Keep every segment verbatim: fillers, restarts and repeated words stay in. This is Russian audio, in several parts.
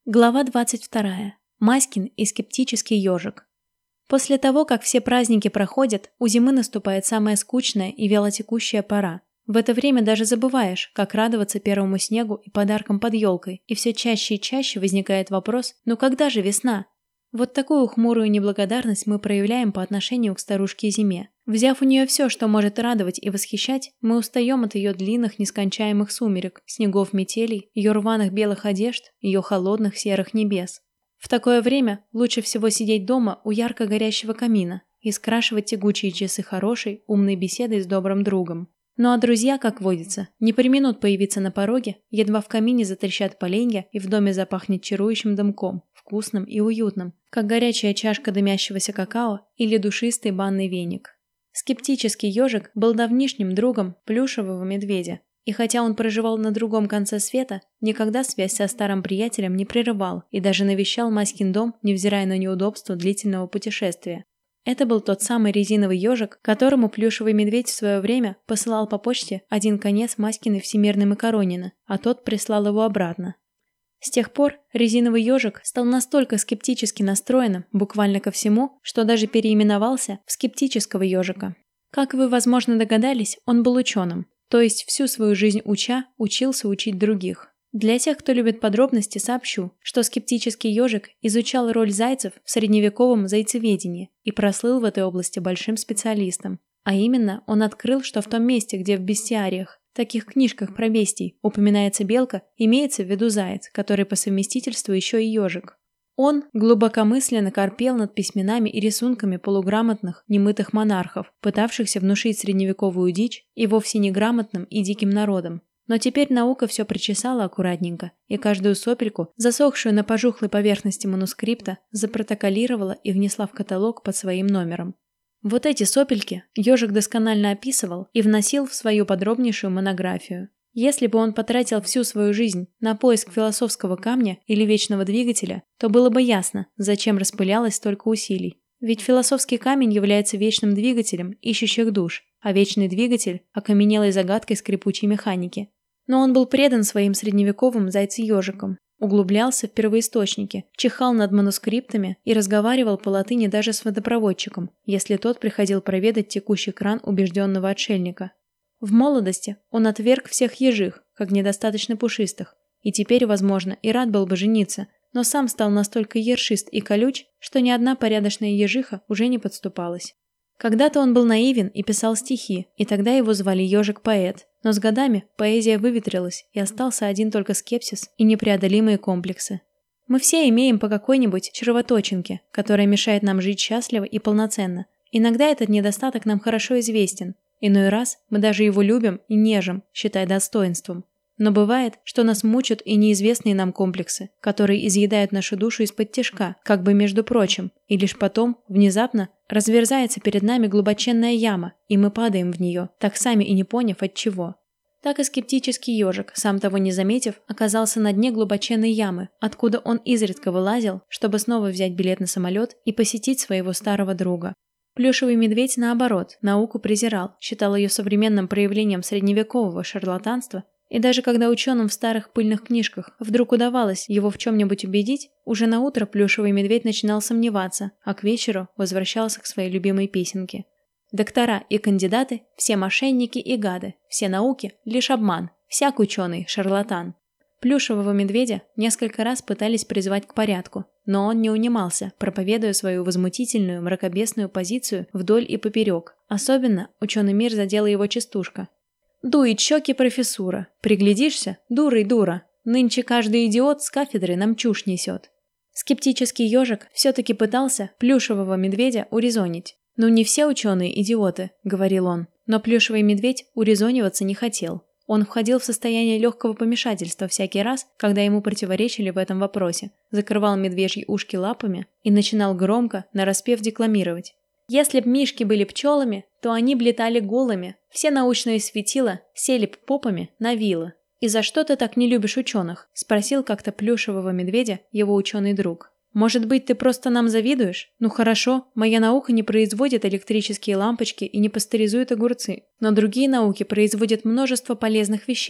Глава двадцать вторая. Маськин и скептический ежик. После того, как все праздники проходят, у зимы наступает самая скучная и вялотекущая пора. В это время даже забываешь, как радоваться первому снегу и подаркам под елкой, и все чаще и чаще возникает вопрос: ну когда же весна? Вот такую хмурую неблагодарность мы проявляем по отношению к старушке зиме. Взяв у нее все, что может радовать и восхищать, мы устаем от ее длинных нескончаемых сумерек, снегов метелей, ее рваных белых одежд, ее холодных серых небес. В такое время лучше всего сидеть дома у ярко горящего камина и скрашивать тягучие часы хорошей, умной беседой с добрым другом. Ну а друзья, как водится, не преминут появиться на пороге, едва в камине затрещат поленья и в доме запахнет чарующим дымком, вкусным и уютным, как горячая чашка дымящегося какао или душистый банный веник. Скептический ежик был давнишним другом плюшевого медведя, и хотя он проживал на другом конце света, никогда связь со старым приятелем не прерывал и даже навещал Маськин дом, невзирая на неудобства длительного путешествия. Это был тот самый резиновый ежик, которому плюшевый медведь в свое время посылал по почте один конец Маськиной всемирной макаронины, а тот прислал его обратно. С тех пор резиновый ежик стал настолько скептически настроенным буквально ко всему, что даже переименовался в скептического ежика. Как вы, возможно, догадались, он был ученым, то есть всю свою жизнь уча, учился учить других. Для тех, кто любит подробности, сообщу, что скептический ежик изучал роль зайцев в средневековом зайцеведении и прослыл в этой области большим специалистом. А именно, он открыл, что в том месте, где в бестиариях, таких книжках про бестий, упоминается белка, имеется в виду заяц, который по совместительству еще и ежик. Он глубокомысленно корпел над письменами и рисунками полуграмотных, немытых монархов, пытавшихся внушить средневековую дичь и вовсе неграмотным и диким народам. Но теперь наука все причесала аккуратненько, и каждую сопельку, засохшую на пожухлой поверхности манускрипта, запротоколировала и внесла в каталог под своим номером. Вот эти сопельки ежик досконально описывал и вносил в свою подробнейшую монографию. Если бы он потратил всю свою жизнь на поиск философского камня или вечного двигателя, то было бы ясно, зачем распылялось столько усилий. Ведь философский камень является вечным двигателем ищущих душ, а вечный двигатель – окаменелой загадкой скрипучей механики. Но он был предан своим средневековым зайце-ежикам, углублялся в первоисточники, чихал над манускриптами и разговаривал по латыни даже с водопроводчиком, если тот приходил проведать текущий кран убежденного отшельника. В молодости он отверг всех ежих, как недостаточно пушистых, и теперь, возможно, и рад был бы жениться, но сам стал настолько ершист и колюч, что ни одна порядочная ежиха уже не подступалась. Когда-то он был наивен и писал стихи, и тогда его звали ежик-поэт, но с годами поэзия выветрилась, и остался один только скепсис и непреодолимые комплексы. Мы все имеем по какой-нибудь червоточинке, которая мешает нам жить счастливо и полноценно. Иногда этот недостаток нам хорошо известен, иной раз мы даже его любим и нежим, считая достоинством. Но бывает, что нас мучат и неизвестные нам комплексы, которые изъедают нашу душу из-под тишка, как бы между прочим, и лишь потом, внезапно, разверзается перед нами глубоченная яма, и мы падаем в нее, так сами и не поняв от чего. Так и скептический ежик, сам того не заметив, оказался на дне глубоченной ямы, откуда он изредка вылазил, чтобы снова взять билет на самолет и посетить своего старого друга. Плюшевый медведь, наоборот, науку презирал, считал ее современным проявлением средневекового шарлатанства. И даже когда ученым в старых пыльных книжках вдруг удавалось его в чем-нибудь убедить, уже на утро плюшевый медведь начинал сомневаться, а к вечеру возвращался к своей любимой песенке. Доктора и кандидаты – все мошенники и гады, все науки – лишь обман, всяк ученый – шарлатан. Плюшевого медведя несколько раз пытались призвать к порядку, но он не унимался, проповедуя свою возмутительную мракобесную позицию вдоль и поперек. Особенно ученый мир задела его частушка. Дует щеки профессура. Приглядишься? Дура и дура. Нынче каждый идиот с кафедры нам чушь несет. Скептический ежик все-таки пытался плюшевого медведя урезонить. «Ну не все ученые идиоты», — говорил он. Но плюшевый медведь урезониваться не хотел. Он входил в состояние легкого помешательства всякий раз, когда ему противоречили в этом вопросе, закрывал медвежьи ушки лапами и начинал громко, нараспев декламировать. Если б мишки были пчелами, то они б летали голыми, все научные светила сели б попами на вилы. «И за что ты так не любишь ученых?» – спросил как-то плюшевого медведя его ученый друг. «Может быть, ты просто нам завидуешь? Ну хорошо, моя наука не производит электрические лампочки и не пастеризует огурцы, но другие науки производят множество полезных вещей.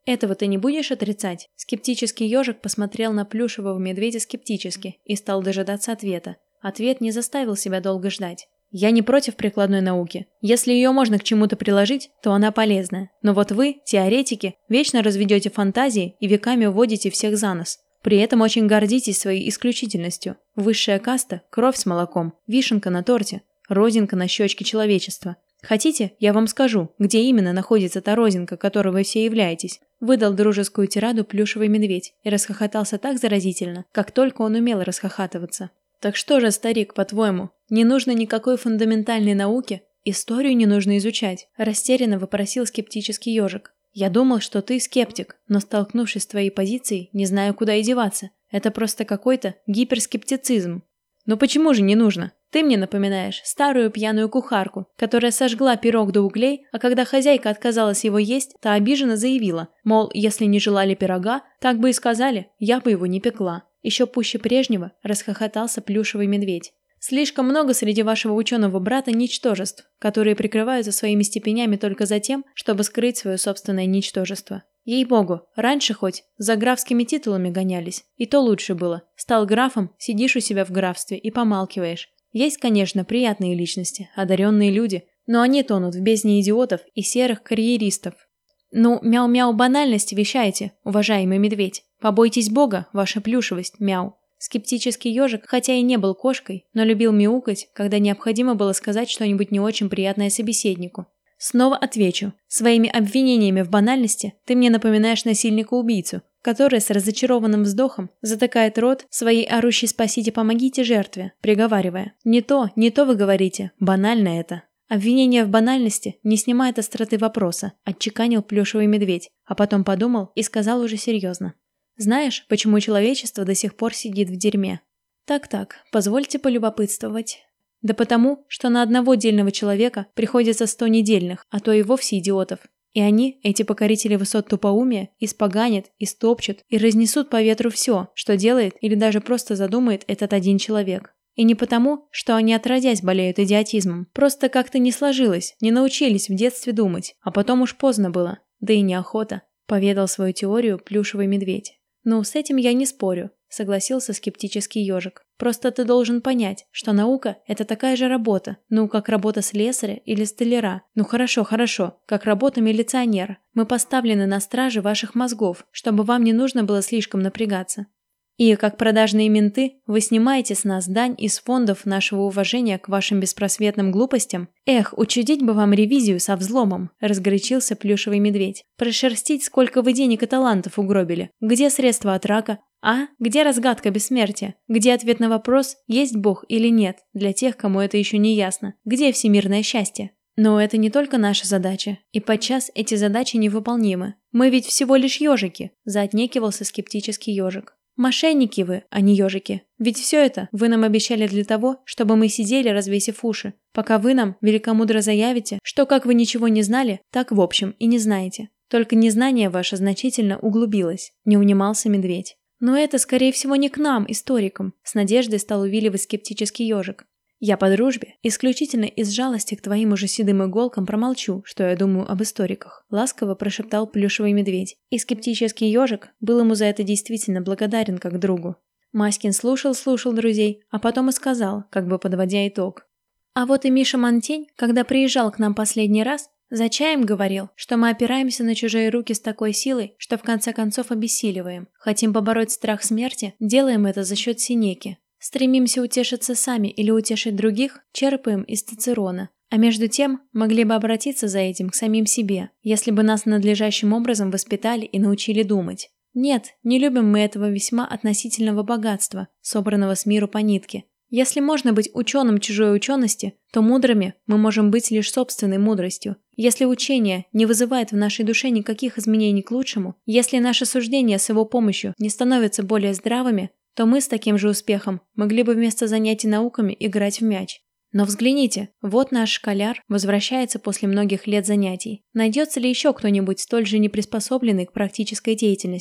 Этого ты не будешь отрицать? Скептический ежик посмотрел на плюшевого медведя скептически и стал дожидаться ответа. Ответ не заставил себя долго ждать. Я не против прикладной науки. Если ее можно к чему-то приложить, то она полезная. Но вот вы, теоретики, вечно разведете фантазии и веками уводите всех за нос. При этом очень гордитесь своей исключительностью. Высшая каста – кровь с молоком, вишенка на торте, розинка на щечке человечества. Хотите, я вам скажу, где именно находится та розинка, которой вы все являетесь? Выдал дружескую тираду плюшевый медведь и расхохотался так заразительно, как только он умел расхохатываться. Так что же, старик, по-твоему, не нужно никакой фундаментальной науки? Историю не нужно изучать? Растерянно вопросил скептический ежик. Я думал, что ты скептик, но столкнувшись с твоей позицией, не знаю, куда и деваться. Это просто какой-то гиперскептицизм. Но почему же не нужно? Ты мне напоминаешь старую пьяную кухарку, которая сожгла пирог до углей, а когда хозяйка отказалась его есть, та обиженно заявила, мол, если не желали пирога, так бы и сказали, я бы его не пекла. Еще пуще прежнего расхохотался плюшевый медведь. Слишком много среди вашего ученого брата ничтожеств, которые прикрываются своими степенями только за тем, чтобы скрыть свое собственное ничтожество. Ей-богу, раньше хоть за графскими титулами гонялись, и то лучше было. Стал графом, сидишь у себя в графстве и помалкиваешь. Есть, конечно, приятные личности, одаренные люди, но они тонут в бездне идиотов и серых карьеристов. Ну, мяу-мяу банальности вещайте, уважаемый медведь. Побойтесь Бога, ваша плюшевость, мяу. Скептический ежик, хотя и не был кошкой, но любил мяукать, когда необходимо было сказать что-нибудь не очень приятное собеседнику. Снова отвечу. Своими обвинениями в банальности ты мне напоминаешь насильника-убийцу, который с разочарованным вздохом затыкает рот своей орущей «спасите, помогите» жертве, приговаривая: «Не то, не то вы говорите, банально это». Обвинение в банальности не снимает остроты вопроса, отчеканил плюшевый медведь, а потом подумал и сказал уже серьезно. Знаешь, почему человечество до сих пор сидит в дерьме? Так-так, позвольте полюбопытствовать. Да потому, что на одного дельного человека приходится сто недельных, а то и вовсе идиотов. И они, эти покорители высот тупоумия, испоганят, истопчут и разнесут по ветру все, что делает или даже просто задумает этот один человек. И не потому, что они отродясь болеют идиотизмом, просто как-то не сложилось, не научились в детстве думать, а потом уж поздно было, да и неохота, поведал свою теорию плюшевый медведь. «Ну, с этим я не спорю», — согласился скептический ежик. «Просто ты должен понять, что наука — это такая же работа, ну, как работа слесаря или столяра. Ну, хорошо, хорошо, как работа милиционера. Мы поставлены на страже ваших мозгов, чтобы вам не нужно было слишком напрягаться. И, как продажные менты, вы снимаете с нас дань из фондов нашего уважения к вашим беспросветным глупостям. Эх, учудить бы вам ревизию со взломом», – разгорячился плюшевый медведь. «Прошерстить, сколько вы денег и талантов угробили. Где средства от рака? А? Где разгадка бессмертия? Где ответ на вопрос, есть Бог или нет, для тех, кому это еще не ясно? Где всемирное счастье?» Но это не только наша задача, и подчас эти задачи невыполнимы. Мы ведь всего лишь ежики, заотнекивался скептический ежик. Мошенники вы, а не ежики. Ведь все это вы нам обещали для того, чтобы мы сидели, развесив уши, пока вы нам великомудро заявите, что как вы ничего не знали, так в общем и не знаете. Только незнание ваше значительно углубилось, не унимался медведь. Но это, скорее всего, не к нам, историкам, с надеждой стал увиливать скептический ежик. Я по дружбе, исключительно из жалости к твоим уже седым иголкам промолчу, что я думаю об историках, ласково прошептал плюшевый медведь. И скептический ежик был ему за это действительно благодарен как другу. Маськин слушал-слушал друзей, а потом и сказал, как бы подводя итог. А вот и Миша Монтень, когда приезжал к нам последний раз, за чаем говорил, что мы опираемся на чужие руки с такой силой, что в конце концов обессиливаем. Хотим побороть страх смерти, делаем это за счет Сенеки. Стремимся утешиться сами или утешить других, черпаем из Цицерона. А между тем, могли бы обратиться за этим к самим себе, если бы нас надлежащим образом воспитали и научили думать. Нет, не любим мы этого весьма относительного богатства, собранного с миру по нитке. Если можно быть ученым чужой учености, то мудрыми мы можем быть лишь собственной мудростью. Если учение не вызывает в нашей душе никаких изменений к лучшему, если наши суждения с его помощью не становятся более здравыми, то мы с таким же успехом могли бы вместо занятий науками играть в мяч. Но взгляните, вот наш школяр возвращается после многих лет занятий. Найдется ли еще кто-нибудь столь же неприспособленный к практической деятельности?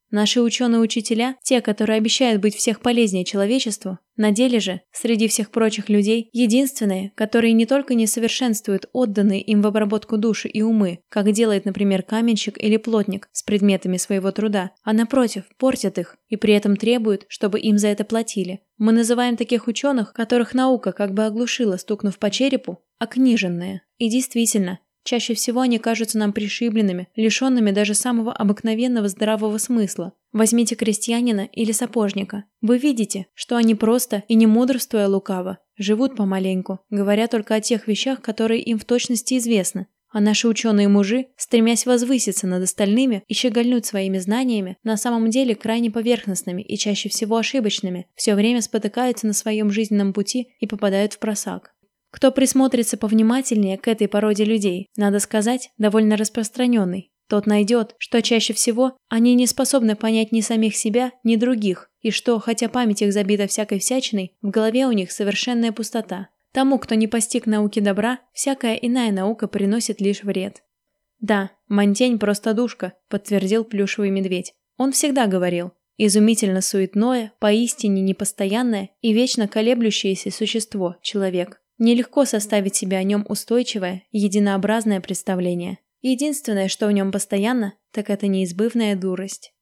Наши ученые-учителя, те, которые обещают быть всех полезнее человечеству, на деле же, среди всех прочих людей, единственные, которые не только не совершенствуют отданные им в обработку души и умы, как делает, например, каменщик или плотник с предметами своего труда, а напротив, портят их и при этом требуют, чтобы им за это платили. Мы называем таких ученых, которых наука как бы оглушила, стукнув по черепу, окниженные. И действительно, чаще всего они кажутся нам пришибленными, лишенными даже самого обыкновенного здравого смысла. Возьмите крестьянина или сапожника. Вы видите, что они просто и не мудрствуя лукаво, живут помаленьку, говоря только о тех вещах, которые им в точности известны. А наши ученые-мужи, стремясь возвыситься над остальными и щегольнуть своими знаниями, на самом деле крайне поверхностными и чаще всего ошибочными, все время спотыкаются на своем жизненном пути и попадают в просак. Кто присмотрится повнимательнее к этой породе людей, надо сказать, довольно распространенный, тот найдет, что чаще всего они не способны понять ни самих себя, ни других, и что, хотя память их забита всякой всячиной, в голове у них совершенная пустота. Тому, кто не постиг науки добра, всякая иная наука приносит лишь вред. «Да, Монтень простодушка», — подтвердил плюшевый медведь. Он всегда говорил: изумительно суетное, поистине непостоянное и вечно колеблющееся существо — человек. Нелегко составить себе о нем устойчивое, единообразное представление. Единственное, что в нем постоянно, так это неизбывная дурость.